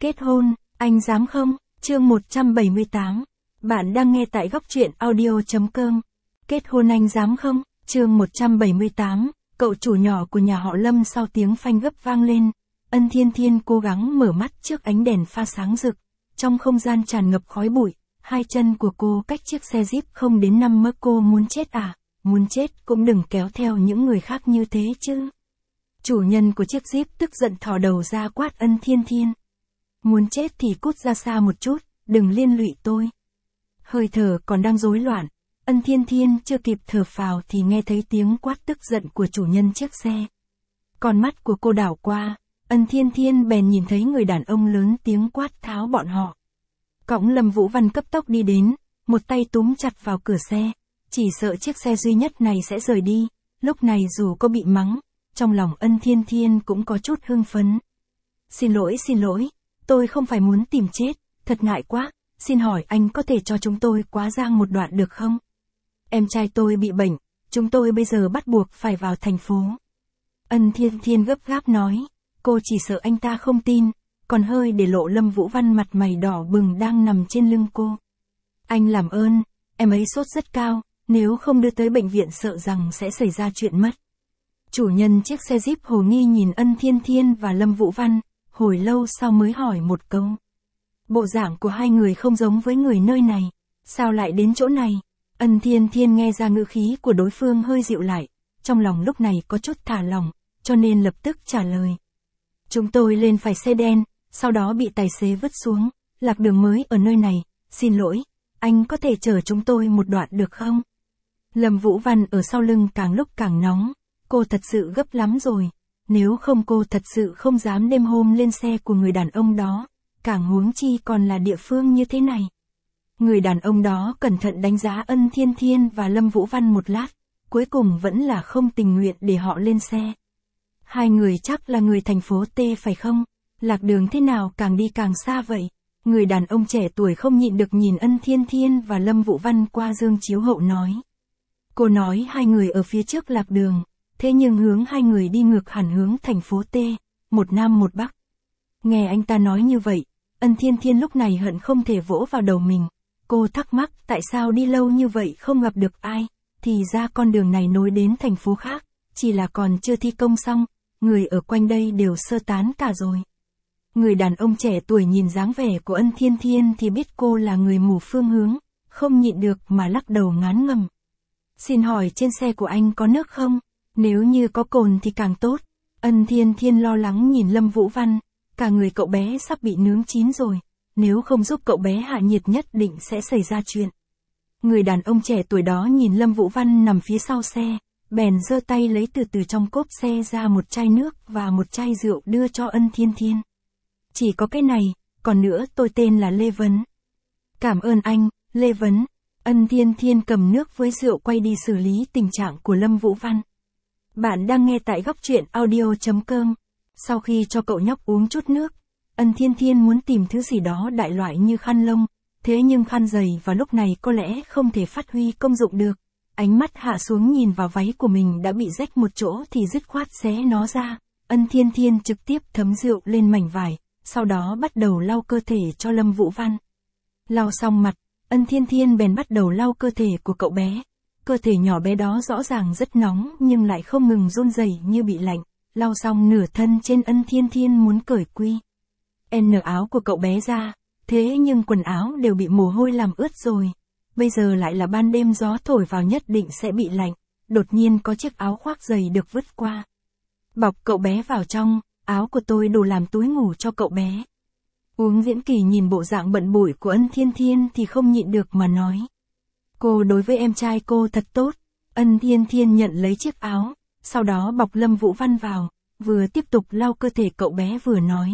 Kết hôn, anh dám không? Chương 178. Bạn đang nghe tại góc truyện audio.com. Kết hôn anh dám không? Chương 178. Cậu chủ nhỏ của nhà họ Lâm sau tiếng phanh gấp vang lên. Ân Thiên Thiên cố gắng mở mắt trước ánh đèn pha sáng rực. Trong không gian tràn ngập khói bụi, hai chân của cô cách chiếc xe Jeep không đến 5 mét. Cô muốn chết à? Muốn chết cũng đừng kéo theo những người khác như thế chứ. Chủ nhân của chiếc Jeep tức giận thò đầu ra quát Ân Thiên Thiên. Muốn chết thì cút ra xa một chút, đừng liên lụy tôi. Hơi thở còn đang rối loạn, Ân Thiên Thiên chưa kịp thở phào thì nghe thấy tiếng quát tức giận của chủ nhân chiếc xe. Con mắt của cô đảo qua, Ân Thiên Thiên bèn nhìn thấy người đàn ông lớn tiếng quát tháo bọn họ. Cõng Lâm Vũ Văn cấp tốc đi đến, một tay túm chặt vào cửa xe, chỉ sợ chiếc xe duy nhất này sẽ rời đi. Lúc này dù có bị mắng, trong lòng Ân Thiên Thiên cũng có chút hưng phấn. Xin lỗi, tôi không phải muốn tìm chết, thật ngại quá, xin hỏi anh có thể cho chúng tôi quá giang một đoạn được không? Em trai tôi bị bệnh, chúng tôi bây giờ bắt buộc phải vào thành phố. Ân Thiên Thiên gấp gáp nói, cô chỉ sợ anh ta không tin, còn hơi để lộ Lâm Vũ Văn mặt mày đỏ bừng đang nằm trên lưng cô. Anh làm ơn, em ấy sốt rất cao, nếu không đưa tới bệnh viện sợ rằng sẽ xảy ra chuyện mất. Chủ nhân chiếc xe Jeep hồ nghi nhìn Ân Thiên Thiên và Lâm Vũ Văn, hồi lâu sau mới hỏi một câu. Bộ dạng của hai người không giống với người nơi này, sao lại đến chỗ này? Ân Thiên Thiên nghe ra ngữ khí của đối phương hơi dịu lại, trong lòng lúc này có chút thả lỏng, cho nên lập tức trả lời. Chúng tôi lên phải xe đen, sau đó bị tài xế vứt xuống, lạc đường mới ở nơi này, xin lỗi, anh có thể chở chúng tôi một đoạn được không? Lâm Vũ Văn ở sau lưng càng lúc càng nóng, cô thật sự gấp lắm rồi, nếu không cô thật sự không dám đêm hôm lên xe của người đàn ông đó, càng huống chi còn là địa phương như thế này. Người đàn ông đó cẩn thận đánh giá Ân Thiên Thiên và Lâm Vũ Văn một lát, cuối cùng vẫn là không tình nguyện để họ lên xe. Hai người chắc là người thành phố T phải không? Lạc đường thế nào càng đi càng xa vậy? Người đàn ông trẻ tuổi không nhịn được nhìn Ân Thiên Thiên và Lâm Vũ Văn qua gương chiếu hậu nói. Cô nói hai người ở phía trước lạc đường, thế nhưng hướng hai người đi ngược hẳn hướng thành phố T, một nam một bắc. Nghe anh ta nói như vậy, Ân Thiên Thiên lúc này hận không thể vỗ vào đầu mình. Cô thắc mắc tại sao đi lâu như vậy không gặp được ai, thì ra con đường này nối đến thành phố khác, chỉ là còn chưa thi công xong, người ở quanh đây đều sơ tán cả rồi. Người đàn ông trẻ tuổi nhìn dáng vẻ của Ân Thiên Thiên thì biết cô là người mù phương hướng, không nhịn được mà lắc đầu ngán ngẩm. Xin hỏi trên xe của anh có nước không? Nếu như có cồn thì càng tốt. Ân Thiên Thiên lo lắng nhìn Lâm Vũ Văn, cả người cậu bé sắp bị nướng chín rồi, nếu không giúp cậu bé hạ nhiệt nhất định sẽ xảy ra chuyện. Người đàn ông trẻ tuổi đó nhìn Lâm Vũ Văn nằm phía sau xe, bèn giơ tay lấy từ trong cốp xe ra một chai nước và một chai rượu đưa cho Ân Thiên Thiên. Chỉ có cái này, còn nữa tôi tên là Lê Vấn. Cảm ơn anh, Lê Vấn. Ân Thiên Thiên cầm nước với rượu quay đi xử lý tình trạng của Lâm Vũ Văn. Bạn đang nghe tại góc truyện audio.com. Sau khi cho cậu nhóc uống chút nước, Ân Thiên Thiên muốn tìm thứ gì đó đại loại như khăn lông, thế nhưng khăn giày vào lúc này có lẽ không thể phát huy công dụng được. Ánh mắt hạ xuống nhìn vào váy của mình đã bị rách một chỗ thì dứt khoát xé nó ra. Ân Thiên Thiên trực tiếp thấm rượu lên mảnh vải, sau đó bắt đầu lau cơ thể cho Lâm Vũ Văn. Lau xong mặt, Ân Thiên Thiên bèn bắt đầu lau cơ thể của cậu bé. Cơ thể nhỏ bé đó rõ ràng rất nóng nhưng lại không ngừng run rẩy như bị lạnh. Lau xong nửa thân trên, Ân Thiên Thiên muốn cởi quy N áo của cậu bé ra, thế nhưng quần áo đều bị mồ hôi làm ướt rồi. Bây giờ lại là ban đêm gió thổi vào nhất định sẽ bị lạnh, đột nhiên có chiếc áo khoác dày được vứt qua. Bọc cậu bé vào trong, áo của tôi đủ làm túi ngủ cho cậu bé. Uống Diễn Kỳ nhìn bộ dạng bận bội của Ân Thiên Thiên thì không nhịn được mà nói. Cô đối với em trai cô thật tốt. Ân Thiên Thiên nhận lấy chiếc áo, sau đó bọc Lâm Vũ Văn vào, vừa tiếp tục lau cơ thể cậu bé vừa nói.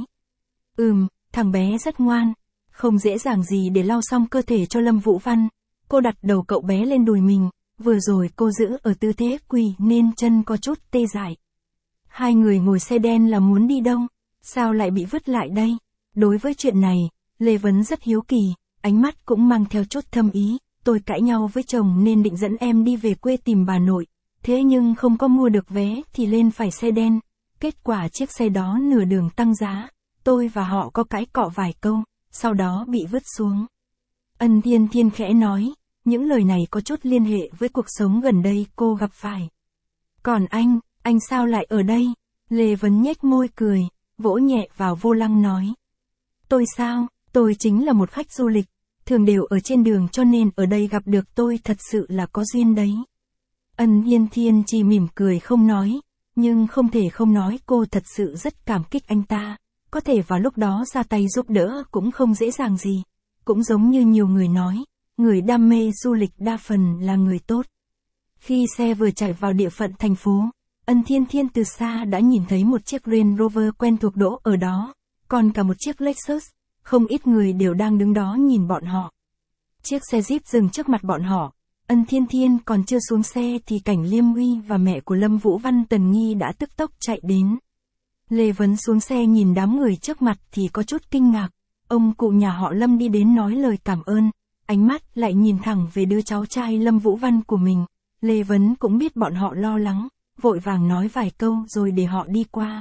Thằng bé rất ngoan, không dễ dàng gì để lau xong cơ thể cho Lâm Vũ Văn. Cô đặt đầu cậu bé lên đùi mình, vừa rồi cô giữ ở tư thế quỳ nên chân có chút tê dại. Hai người ngồi xe đen là muốn đi đâu, sao lại bị vứt lại đây? Đối với chuyện này, Lê Vấn rất hiếu kỳ, ánh mắt cũng mang theo chút thâm ý. Tôi cãi nhau với chồng nên định dẫn em đi về quê tìm bà nội, thế nhưng không có mua được vé thì lên phải xe đen. Kết quả chiếc xe đó nửa đường tăng giá, tôi và họ có cãi cọ vài câu, sau đó bị vứt xuống. Ân Thiên Thiên khẽ nói, những lời này có chút liên hệ với cuộc sống gần đây cô gặp phải. Còn anh sao lại ở đây? Lê Vấn nhếch môi cười, vỗ nhẹ vào vô lăng nói. Tôi sao, tôi chính là một khách du lịch, thường đều ở trên đường cho nên ở đây gặp được tôi thật sự là có duyên đấy. Ân Thiên Thiên chỉ mỉm cười không nói, nhưng không thể không nói cô thật sự rất cảm kích anh ta, có thể vào lúc đó ra tay giúp đỡ cũng không dễ dàng gì, cũng giống như nhiều người nói, người đam mê du lịch đa phần là người tốt. Khi xe vừa chạy vào địa phận thành phố, Ân Thiên Thiên từ xa đã nhìn thấy một chiếc Range Rover quen thuộc đỗ ở đó, còn cả một chiếc Lexus, không ít người đều đang đứng đó nhìn bọn họ. Chiếc xe Jeep dừng trước mặt bọn họ, Ân Thiên Thiên còn chưa xuống xe thì Cảnh Liêm Uy và mẹ của Lâm Vũ Văn Tần Nghi đã tức tốc chạy đến. Lê Vấn xuống xe nhìn đám người trước mặt thì có chút kinh ngạc, ông cụ nhà họ Lâm đi đến nói lời cảm ơn, ánh mắt lại nhìn thẳng về đứa cháu trai Lâm Vũ Văn của mình. Lê Vấn cũng biết bọn họ lo lắng, vội vàng nói vài câu rồi để họ đi qua.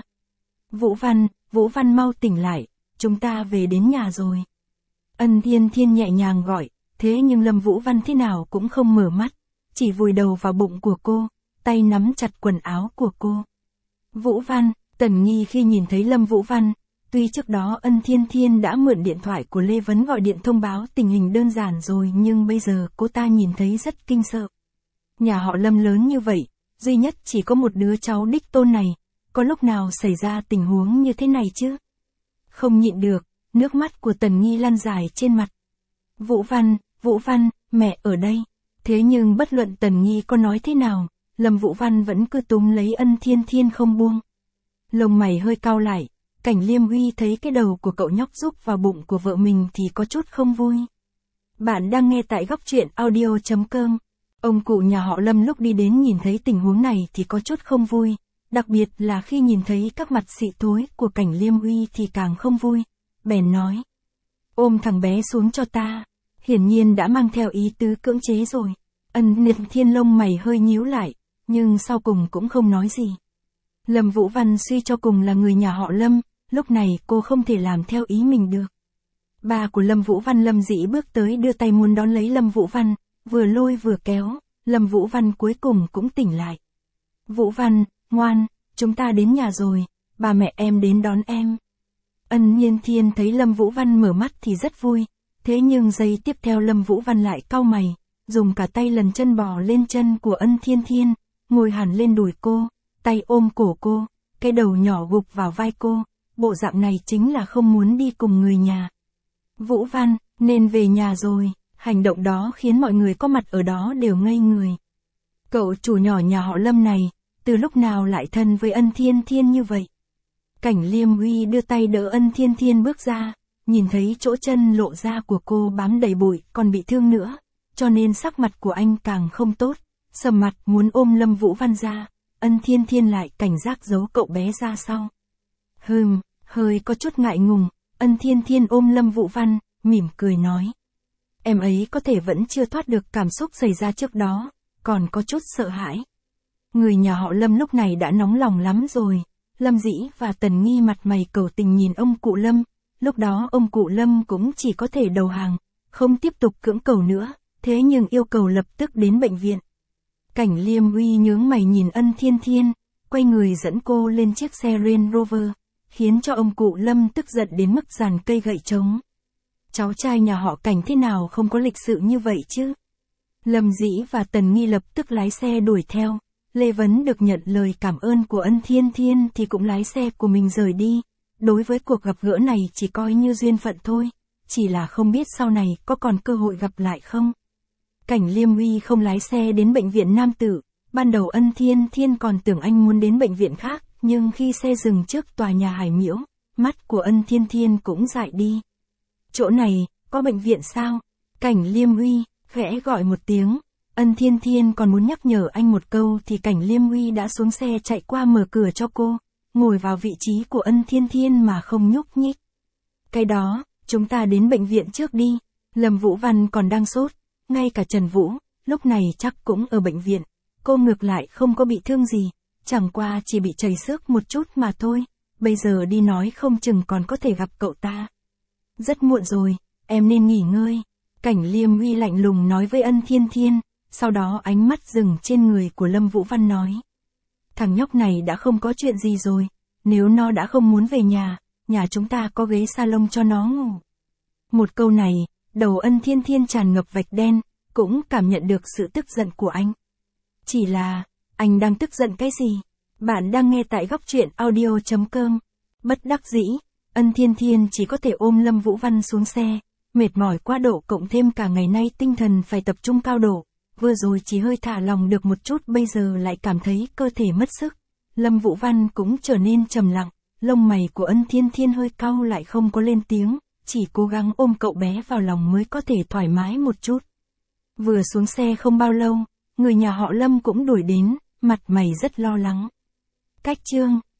Vũ Văn mau tỉnh lại, chúng ta về đến nhà rồi. Ân Thiên Thiên nhẹ nhàng gọi, thế nhưng Lâm Vũ Văn thế nào cũng không mở mắt, chỉ vùi đầu vào bụng của cô, tay nắm chặt quần áo của cô. Vũ Văn, Tần Nghi khi nhìn thấy Lâm Vũ Văn, tuy trước đó Ân Thiên Thiên đã mượn điện thoại của Lê Vấn gọi điện thông báo tình hình đơn giản rồi nhưng bây giờ cô ta nhìn thấy rất kinh sợ. Nhà họ Lâm lớn như vậy, duy nhất chỉ có một đứa cháu đích tôn này, có lúc nào xảy ra tình huống như thế này chứ? Không nhịn được, nước mắt của Tần Nghi lăn dài trên mặt. Vũ Văn, mẹ ở đây. Thế nhưng bất luận Tần Nghi có nói thế nào, Lâm Vũ Văn vẫn cứ túm lấy Ân Thiên Thiên không buông. Lông mày hơi cau lại, Cảnh Liêm Uy thấy cái đầu của cậu nhóc rúc vào bụng của vợ mình thì có chút không vui. Bạn đang nghe tại góc truyện audio.com. Ông cụ nhà họ Lâm lúc đi đến nhìn thấy tình huống này thì có chút không vui, đặc biệt là khi nhìn thấy các mặt xị thối của Cảnh Liêm Uy thì càng không vui, bèn nói. Ôm thằng bé xuống cho ta, hiển nhiên đã mang theo ý tứ cưỡng chế rồi. Ân Thiên lông mày hơi nhíu lại, nhưng sau cùng cũng không nói gì. Lâm Vũ Văn suy cho cùng là người nhà họ Lâm, lúc này cô không thể làm theo ý mình được. Ba của Lâm Vũ Văn Lâm Dĩ bước tới đưa tay muốn đón lấy Lâm Vũ Văn, vừa lôi vừa kéo, Lâm Vũ Văn cuối cùng cũng tỉnh lại. Vũ Văn, ngoan, chúng ta đến nhà rồi, ba mẹ em đến đón em. Ân Thiên thấy Lâm Vũ Văn mở mắt thì rất vui, thế nhưng giây tiếp theo Lâm Vũ Văn lại cau mày, dùng cả tay lần chân bò lên chân của Ân Thiên, ngồi hẳn lên đùi cô, tay ôm cổ cô, cái đầu nhỏ gục vào vai cô, bộ dạng này chính là không muốn đi cùng người nhà. Vũ Văn, nên về nhà rồi, hành động đó khiến mọi người có mặt ở đó đều ngây người. Cậu chủ nhỏ nhà họ Lâm này, từ lúc nào lại thân với Ân Thiên như vậy? Cảnh Liêm Uy đưa tay đỡ Ân Thiên bước ra, nhìn thấy chỗ chân lộ ra của cô bám đầy bụi còn bị thương nữa, cho nên sắc mặt của anh càng không tốt, sầm mặt muốn ôm Lâm Vũ Văn ra, Ân Thiên lại cảnh giác giấu cậu bé ra sau. Hơi có chút ngại ngùng, Ân Thiên ôm Lâm Vũ Văn, mỉm cười nói. Em ấy có thể vẫn chưa thoát được cảm xúc xảy ra trước đó, còn có chút sợ hãi. Người nhà họ Lâm lúc này đã nóng lòng lắm rồi. Lâm Dĩ và Tần Nghi mặt mày cầu tình nhìn ông cụ Lâm, lúc đó ông cụ Lâm cũng chỉ có thể đầu hàng, không tiếp tục cưỡng cầu nữa, thế nhưng yêu cầu lập tức đến bệnh viện. Cảnh Liêm Uy nhướng mày nhìn Ân Thiên, quay người dẫn cô lên chiếc xe Range Rover, khiến cho ông cụ Lâm tức giận đến mức giàn cây gậy trống. Cháu trai nhà họ Cảnh thế nào không có lịch sự như vậy chứ? Lâm Dĩ và Tần Nghi lập tức lái xe đuổi theo. Lê Vấn được nhận lời cảm ơn của Ân Thiên thì cũng lái xe của mình rời đi. Đối với cuộc gặp gỡ này chỉ coi như duyên phận thôi, chỉ là không biết sau này có còn cơ hội gặp lại không. Cảnh Liêm Uy không lái xe đến bệnh viện Nam Tử, ban đầu Ân Thiên còn tưởng anh muốn đến bệnh viện khác, nhưng khi xe dừng trước tòa nhà Hải Miễu, mắt của Ân Thiên cũng dại đi. Chỗ này, có bệnh viện sao? Cảnh Liêm Uy, khẽ gọi một tiếng. Ân Thiên còn muốn nhắc nhở anh một câu thì Cảnh Liêm Uy đã xuống xe chạy qua mở cửa cho cô, ngồi vào vị trí của Ân Thiên mà không nhúc nhích. Cái đó, chúng ta đến bệnh viện trước đi. Lâm Vũ Văn còn đang sốt, ngay cả Trần Vũ, lúc này chắc cũng ở bệnh viện. Cô ngược lại không có bị thương gì, chẳng qua chỉ bị chảy xước một chút mà thôi. bây giờ đi nói không chừng còn có thể gặp cậu ta. Rất muộn rồi, em nên nghỉ ngơi. Cảnh Liêm Uy lạnh lùng nói với Ân Thiên Thiên, sau đó ánh mắt dừng trên người của Lâm Vũ Văn nói. Thằng nhóc này đã không có chuyện gì rồi, nếu nó đã không muốn về nhà chúng ta có ghế salon cho nó ngủ. Một câu này, đầu Ân Thiên Thiên tràn ngập vạch đen, cũng cảm nhận được sự tức giận của anh. Chỉ là, anh đang tức giận cái gì? Bạn đang nghe tại góc truyện audio.com. Bất đắc dĩ, Ân Thiên Thiên chỉ có thể ôm Lâm Vũ Văn xuống xe, mệt mỏi quá độ cộng thêm cả ngày nay tinh thần phải tập trung cao độ, vừa rồi chỉ hơi thả lòng được một chút bây giờ lại cảm thấy cơ thể mất sức. Lâm Vũ Văn cũng trở nên trầm lặng, lông mày của Ân Thiên Thiên hơi cau lại không có lên tiếng, chỉ cố gắng ôm cậu bé vào lòng mới có thể thoải mái một chút. Vừa xuống xe không bao lâu, người nhà họ Lâm cũng đuổi đến, mặt mày rất lo lắng. Cách chương